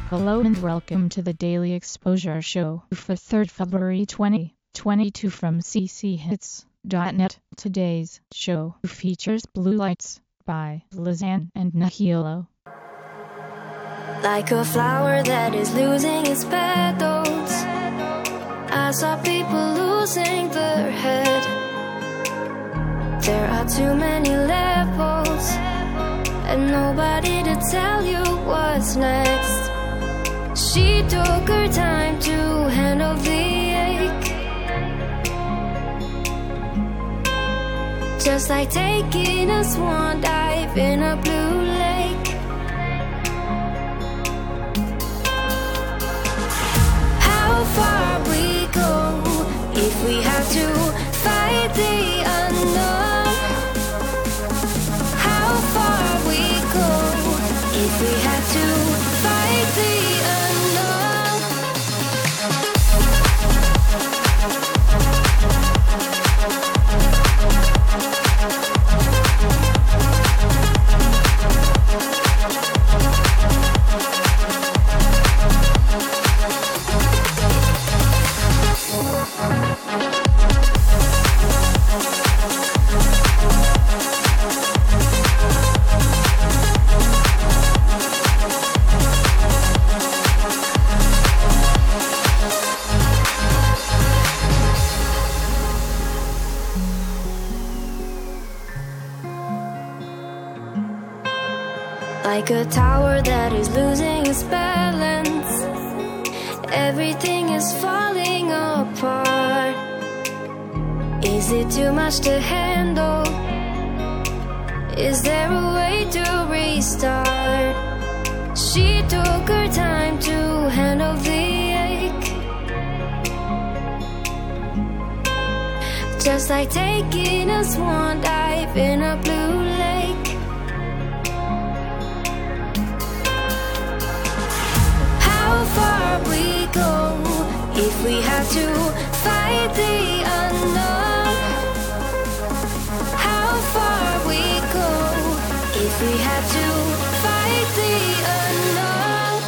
Hello and welcome to the Daily Exposure Show for 3rd February 2022 from cchits.net. Today's show features Blue Lights by Lizanne and Nahilo. Like a flower that is losing its petals, I saw people losing their head. There are too many levels and nobody to tell you what's next. She took her time to handle the ache, just like taking a swan dive in a blue lake. How far we go if we have to fight the unknown? How far we go if we have to fight the unknown? Like a tower that is losing its balance, everything is falling apart. Is it too much to handle? Is there a way to restart? She took her time to handle the ache, just like taking a swan dive in a blue lake. How far we go if we have to fight the unknown? How far we go if we have to fight the unknown?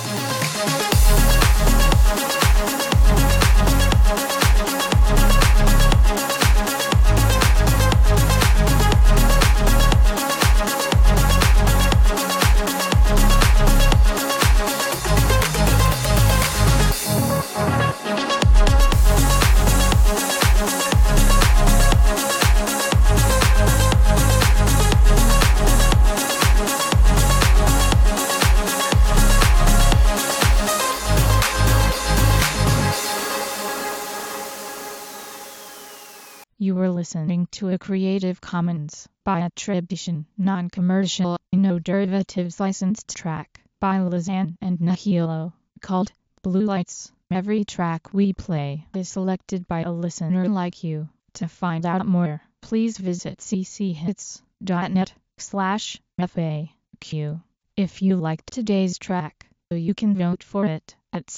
You were listening to a Creative Commons by attribution, non-commercial, no derivatives licensed track by Lizanne and Nahilo called Blue Lights. Every track we play is selected by a listener like you. To find out more, please visit cchits.net/FAQ. If you liked today's track, you can vote for it at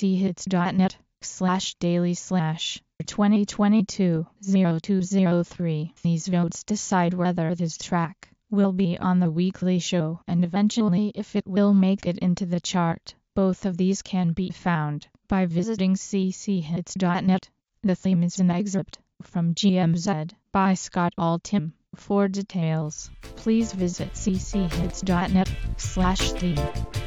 cchits.net/daily/2022-0203. These votes decide whether this track will be on the weekly show and eventually if it will make it into the chart. Both of these can be found by visiting cchits.net. The theme is an excerpt from GMZ by Scott Altham. For details, please visit cchits.net/theme.